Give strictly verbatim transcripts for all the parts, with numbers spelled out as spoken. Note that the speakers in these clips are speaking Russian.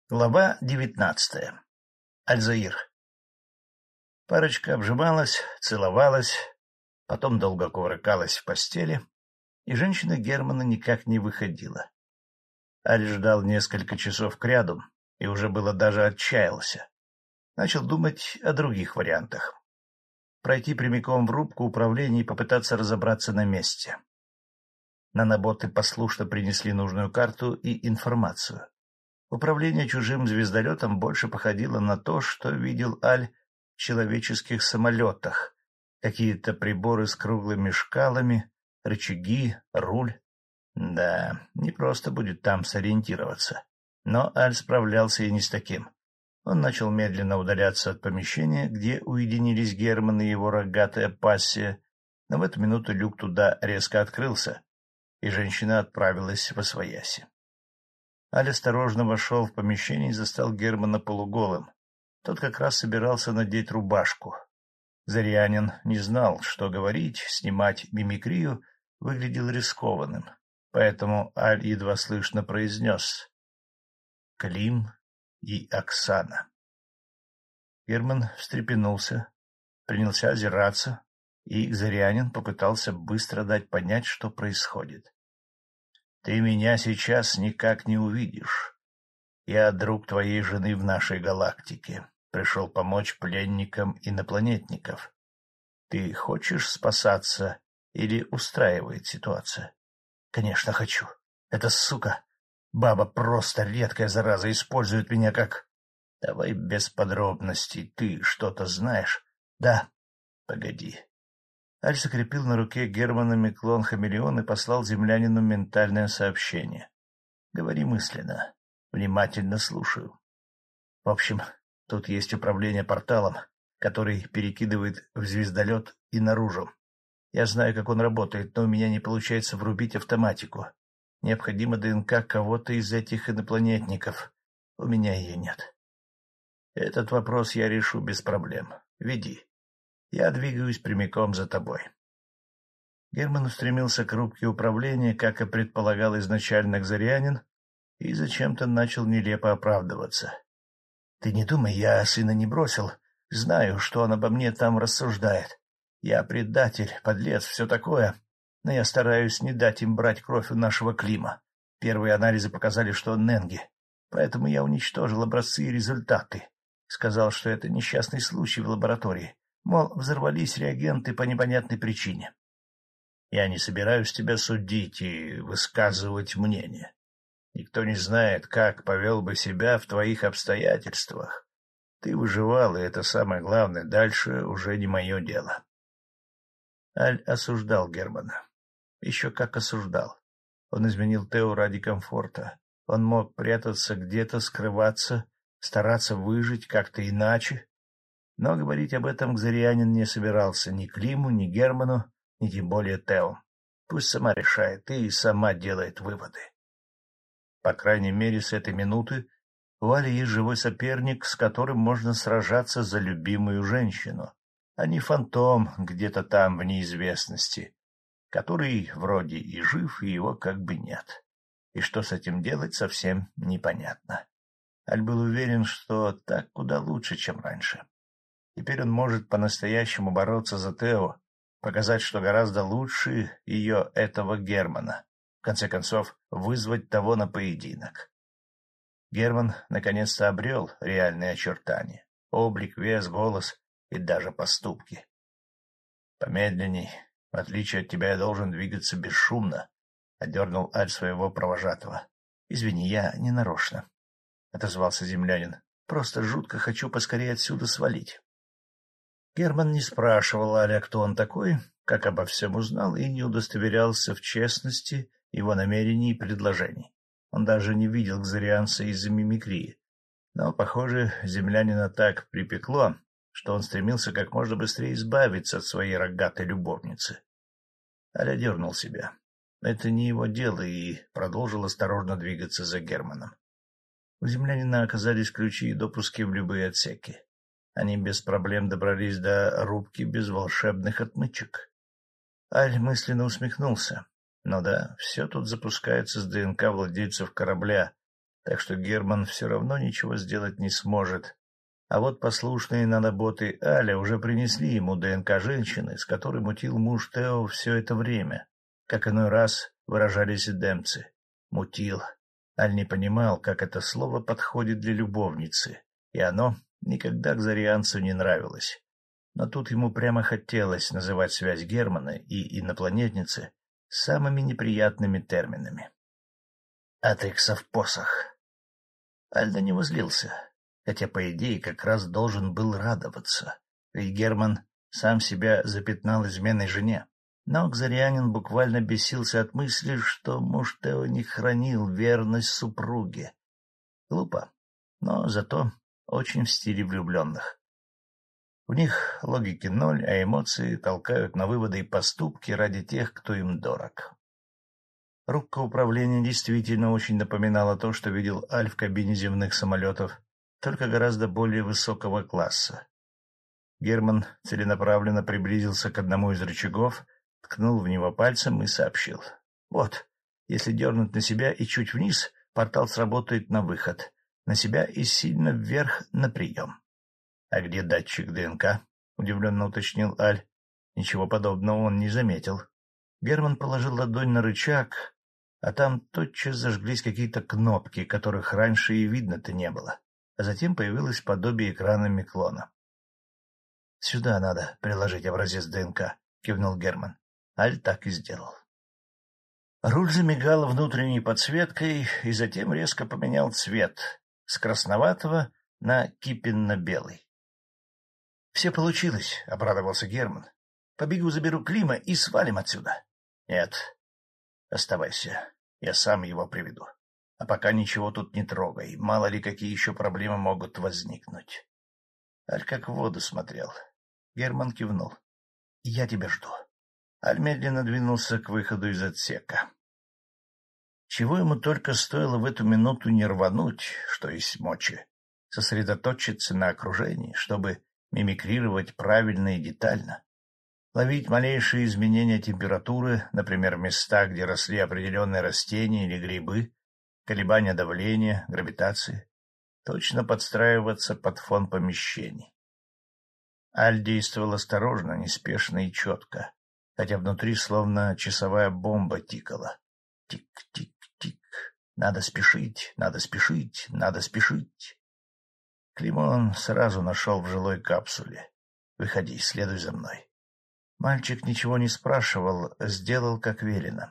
Глава девятнадцатая. Альзаир. Парочка обжималась, целовалась, потом долго кувыркалась в постели, и женщина Германа никак не выходила. Аль ждал несколько часов кряду и уже было даже отчаялся. Начал думать о других вариантах. Пройти прямиком в рубку управления и попытаться разобраться на месте. Наноботы послушно принесли нужную карту и информацию. Управление чужим звездолетом больше походило на то, что видел Аль в человеческих самолетах. Какие-то приборы с круглыми шкалами, рычаги, руль. Да, не просто будет там сориентироваться. Но Аль справлялся и не с таким. Он начал медленно удаляться от помещения, где уединились Герман и его рогатая пассия, но в эту минуту люк туда резко открылся, и женщина отправилась восвояси. Аль осторожно вошел в помещение и застал Германа полуголым. Тот как раз собирался надеть рубашку. Зарианин не знал, что говорить, снимать мимикрию выглядел рискованным, поэтому Аль едва слышно произнес: «Клим и Оксана». Герман встрепенулся, принялся озираться, и Зарианин попытался быстро дать понять, что происходит. «Ты меня сейчас никак не увидишь. Я друг твоей жены в нашей галактике. Пришел помочь пленникам инопланетников. Ты хочешь спасаться или устраивает ситуация?» «Конечно хочу. Эта сука, баба просто редкая зараза, использует меня как...» «Давай без подробностей. Ты что-то знаешь?» «Да». «Погоди». Аль закрепил на руке Германа клон-хамелеон и послал землянину ментальное сообщение. «Говори мысленно. Внимательно слушаю. В общем, тут есть управление порталом, который перекидывает в звездолет и наружу. Я знаю, как он работает, но у меня не получается врубить автоматику. Необходима ДНК кого-то из этих инопланетников. У меня ее нет. Этот вопрос я решу без проблем. Веди. Я двигаюсь прямиком за тобой». Герман устремился к рубке управления, как и предполагал изначально Кзарианин, и зачем-то начал нелепо оправдываться. «Ты не думай, я сына не бросил. Знаю, что он обо мне там рассуждает. Я предатель, подлец, все такое, но я стараюсь не дать им брать кровь у нашего Клима. Первые анализы показали, что он Ненги, поэтому я уничтожил образцы и результаты. Сказал, что это несчастный случай в лаборатории. Мол, взорвались реагенты по непонятной причине. Я не собираюсь тебя судить и высказывать мнение. Никто не знает, как повел бы себя в твоих обстоятельствах. Ты выживал, и это самое главное. Дальше уже не мое дело». Аль осуждал Германа. Еще как осуждал. Он изменил Тео ради комфорта. Он мог прятаться где-то, скрываться, стараться выжить как-то иначе. Но говорить об этом Кзарианин не собирался ни Климу, ни Герману, ни тем более Тео. Пусть сама решает и сама делает выводы. По крайней мере, с этой минуты у Али есть живой соперник, с которым можно сражаться за любимую женщину, а не фантом где-то там в неизвестности, который вроде и жив, и его как бы нет. И что с этим делать, совсем непонятно. Аль был уверен, что так куда лучше, чем раньше. Теперь он может по-настоящему бороться за Тео, показать, что гораздо лучше ее этого Германа, в конце концов вызвать того на поединок. Герман наконец-то обрел реальные очертания: облик, вес, голос и даже поступки. «Помедленней. В отличие от тебя я должен двигаться бесшумно», — одернул Аль своего провожатого. «Извини, я не нарочно», — отозвался землянин. «Просто жутко хочу поскорее отсюда свалить». Герман не спрашивал Аля, кто он такой, как обо всем узнал, и не удостоверялся в честности его намерений и предложений. Он даже не видел кзарианца из-за мимикрии. Но, похоже, землянина так припекло, что он стремился как можно быстрее избавиться от своей рогатой любовницы. Аля дернул себя. Это не его дело, и продолжил осторожно двигаться за Германом. У землянина оказались ключи и допуски в любые отсеки. Они без проблем добрались до рубки без волшебных отмычек. Аль мысленно усмехнулся. Ну да, все тут запускается с ДНК владельцев корабля, так что Герман все равно ничего сделать не сможет. А вот послушные наноботы Аля уже принесли ему ДНК женщины, с которой мутил муж Тео все это время, как иной раз выражались эдемцы. Мутил. Аль не понимал, как это слово подходит для любовницы, и оно никогда к зарианцу не нравилось. Но тут ему прямо хотелось называть связь Германа и инопланетницы самыми неприятными терминами. Атриксов посох. Альда не возлился, хотя, по идее, как раз должен был радоваться, ведь Герман сам себя запятнал изменой жене. Но Кзарианин буквально бесился от мысли, что муж Тео не хранил верность супруге. Глупо, но зато очень в стиле влюбленных. У них логики ноль, а эмоции толкают на выводы и поступки ради тех, кто им дорог. Рубка управления действительно очень напоминала то, что видел Аль в кабине земных самолетов, только гораздо более высокого класса. Герман целенаправленно приблизился к одному из рычагов, ткнул в него пальцем и сообщил. Вот, если дернуть на себя и чуть вниз, портал сработает на выход, на себя и сильно вверх на прием. — А где датчик ДНК? — удивленно уточнил Аль. Ничего подобного он не заметил. Герман положил ладонь на рычаг, а там тотчас зажглись какие-то кнопки, которых раньше и видно-то не было, а затем появилось подобие экрана Миклона. — Сюда надо приложить образец ДНК, — кивнул Герман. Аль так и сделал. Руль замигал внутренней подсветкой и затем резко поменял цвет с красноватого на кипенно-белый. — Все получилось, — обрадовался Герман. — Побегу заберу Клима и свалим отсюда. — Нет, оставайся, я сам его приведу. А пока ничего тут не трогай, мало ли какие еще проблемы могут возникнуть. Аль как в воду смотрел. Герман кивнул. — Я тебя жду. Аль медленно двинулся к выходу из отсека. Чего ему только стоило в эту минуту не рвануть, что есть мочи, сосредоточиться на окружении, чтобы мимикрировать правильно и детально, ловить малейшие изменения температуры, например, места, где росли определенные растения или грибы, колебания давления, гравитации, точно подстраиваться под фон помещений. Аль действовал осторожно, неспешно и четко, хотя внутри словно часовая бомба тикала. Тик-тик-тик. Надо спешить, надо спешить, надо спешить. Климон сразу нашел в жилой капсуле. Выходи, следуй за мной. Мальчик ничего не спрашивал, сделал, как велено.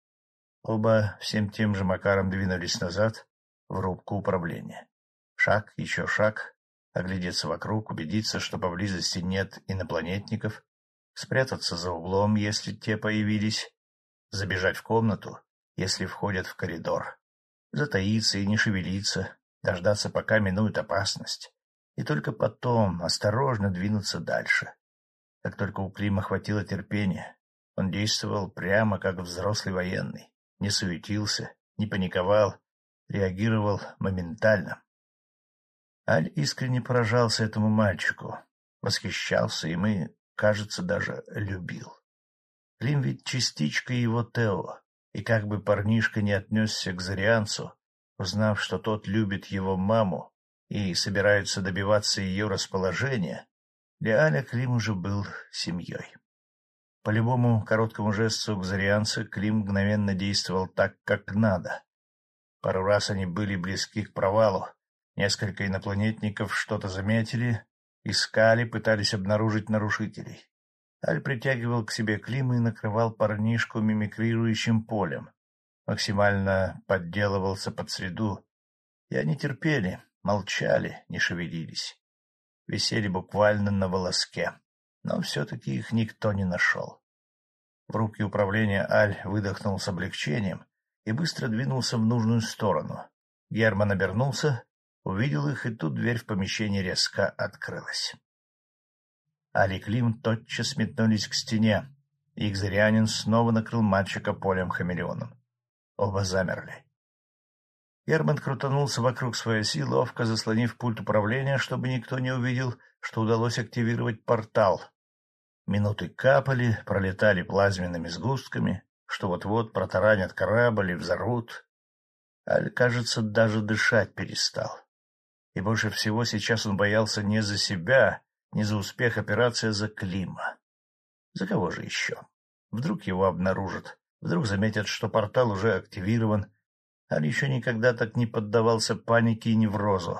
Оба всем тем же макаром двинулись назад в рубку управления. Шаг, еще шаг, оглядеться вокруг, убедиться, что поблизости нет инопланетников, спрятаться за углом, если те появились, забежать в комнату, если входят в коридор, затаиться и не шевелиться, дождаться, пока минует опасность, и только потом осторожно двинуться дальше. Как только у Клима хватило терпения, он действовал прямо как взрослый военный, не суетился, не паниковал, реагировал моментально. Аль искренне поражался этому мальчику, восхищался им и, кажется, даже любил. Клим ведь частичка его Тео, и как бы парнишка не отнесся к зарианцу, узнав, что тот любит его маму и собирается добиваться ее расположения, для Аля Клим уже был семьей. По любому короткому жесту кзарианца Клим мгновенно действовал так, как надо. Пару раз они были близки к провалу, несколько инопланетников что-то заметили, искали, пытались обнаружить нарушителей. Аль притягивал к себе Клима и накрывал парнишку мимикрирующим полем, максимально подделывался под среду, и они терпели, молчали, не шевелились. Висели буквально на волоске, но все-таки их никто не нашел. В рубке управления Аль выдохнул с облегчением и быстро двинулся в нужную сторону. Герман обернулся, увидел их, и тут дверь в помещение резко открылась. Аль и Клим тотчас метнулись к стене, и Кзарианин снова накрыл мальчика полем-хамелеоном. Оба замерли. Герман крутанулся вокруг своей оси, ловко заслонив пульт управления, чтобы никто не увидел, что удалось активировать портал. Минуты капали, пролетали плазменными сгустками, что вот-вот протаранят корабль и взорвут. Аль, кажется, даже дышать перестал. И больше всего сейчас он боялся не за себя, не за успех операции, а за Клима. За кого же еще? Вдруг его обнаружат, вдруг заметят, что портал уже активирован. Аль еще никогда так не поддавался панике и неврозу.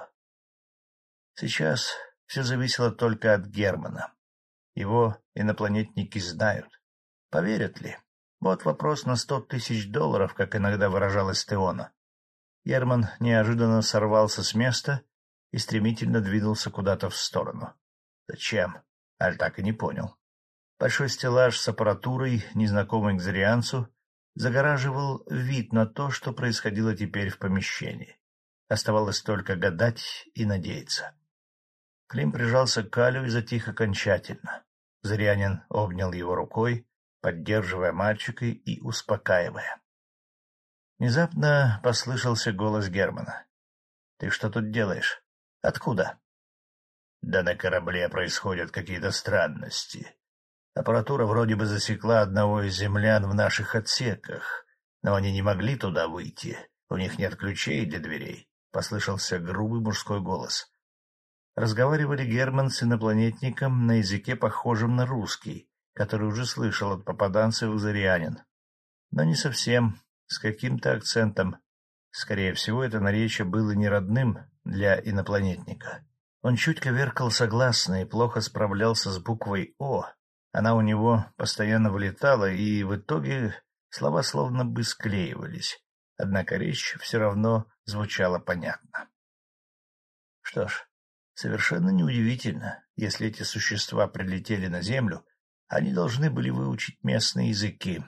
Сейчас все зависело только от Германа. Его инопланетники знают. Поверят ли? Вот вопрос на сто тысяч долларов, как иногда выражалась Теона. Герман неожиданно сорвался с места и стремительно двинулся куда-то в сторону. Зачем? Аль так и не понял. Большой стеллаж с аппаратурой, незнакомый кзарианцу, загораживал вид на то, что происходило теперь в помещении. Оставалось только гадать и надеяться. Клим прижался к Алю и затих окончательно. Зырянин обнял его рукой, поддерживая мальчика и успокаивая. Внезапно послышался голос Германа. — Ты что тут делаешь? Откуда? — Да на корабле происходят какие-то странности. Аппаратура вроде бы засекла одного из землян в наших отсеках, но они не могли туда выйти. У них нет ключей для дверей. Послышался грубый мужской голос. Разговаривали Герман с инопланетником на языке, похожем на русский, который уже слышал от попаданцев Зырянин. Но не совсем, с каким-то акцентом. Скорее всего, это наречие было не родным для инопланетника. Он чуть коверкал согласные, плохо справлялся с буквой «О». Она у него постоянно вылетала, и в итоге слова словно бы склеивались. Однако речь все равно звучала понятно. Что ж, совершенно неудивительно, если эти существа прилетели на Землю, они должны были выучить местные языки.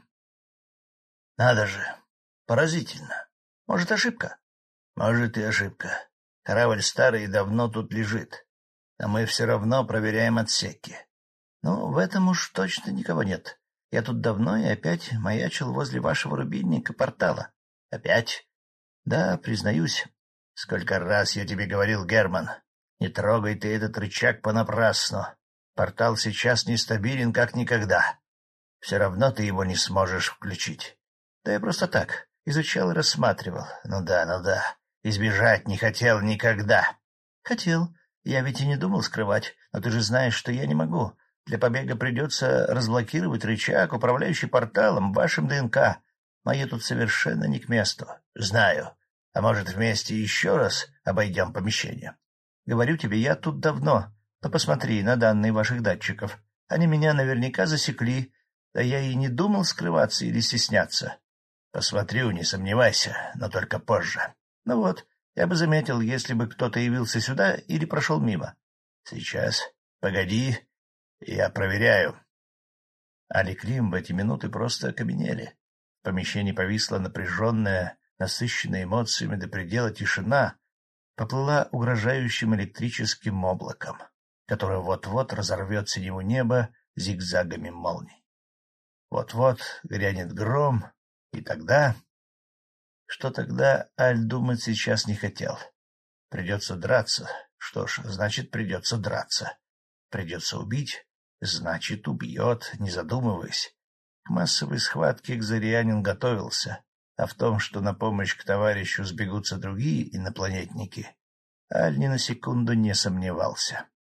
Надо же, поразительно. Может, ошибка? Может, и ошибка. Корабль старый и давно тут лежит, а мы все равно проверяем отсеки. Ну, в этом уж точно никого нет. Я тут давно и опять маячил возле вашего рубильника портала. Опять? Да, признаюсь. Сколько раз я тебе говорил, Герман, не трогай ты этот рычаг понапрасну. Портал сейчас нестабилен, как никогда. Все равно ты его не сможешь включить. Да я просто так изучал и рассматривал. Ну да, ну да. Избежать не хотел никогда. Хотел. Я ведь и не думал скрывать, но ты же знаешь, что я не могу. Для побега придется разблокировать рычаг, управляющий порталом, вашим ДНК. Мои тут совершенно не к месту. Знаю. А может, вместе еще раз обойдем помещение? Говорю тебе, я тут давно. Но посмотри на данные ваших датчиков. Они меня наверняка засекли. Да я и не думал скрываться или стесняться. Посмотрю, не сомневайся, но только позже. Ну вот, я бы заметил, если бы кто-то явился сюда или прошел мимо. Сейчас. Погоди. Я проверяю. Али Клим в эти минуты просто окаменели. В помещении повисла напряженная, насыщенная эмоциями до предела тишина, поплыла угрожающим электрическим облаком, которое вот-вот разорвет синего неба зигзагами молний. Вот-вот грянет гром, и тогда... Что тогда, Аль думать сейчас не хотел. Придется драться. Что ж, значит, придется драться. Придется убить. Значит, убьет, не задумываясь. К массовой схватке Кзарианин готовился, а в том, что на помощь к товарищу сбегутся другие инопланетники, Аль ни на секунду не сомневался.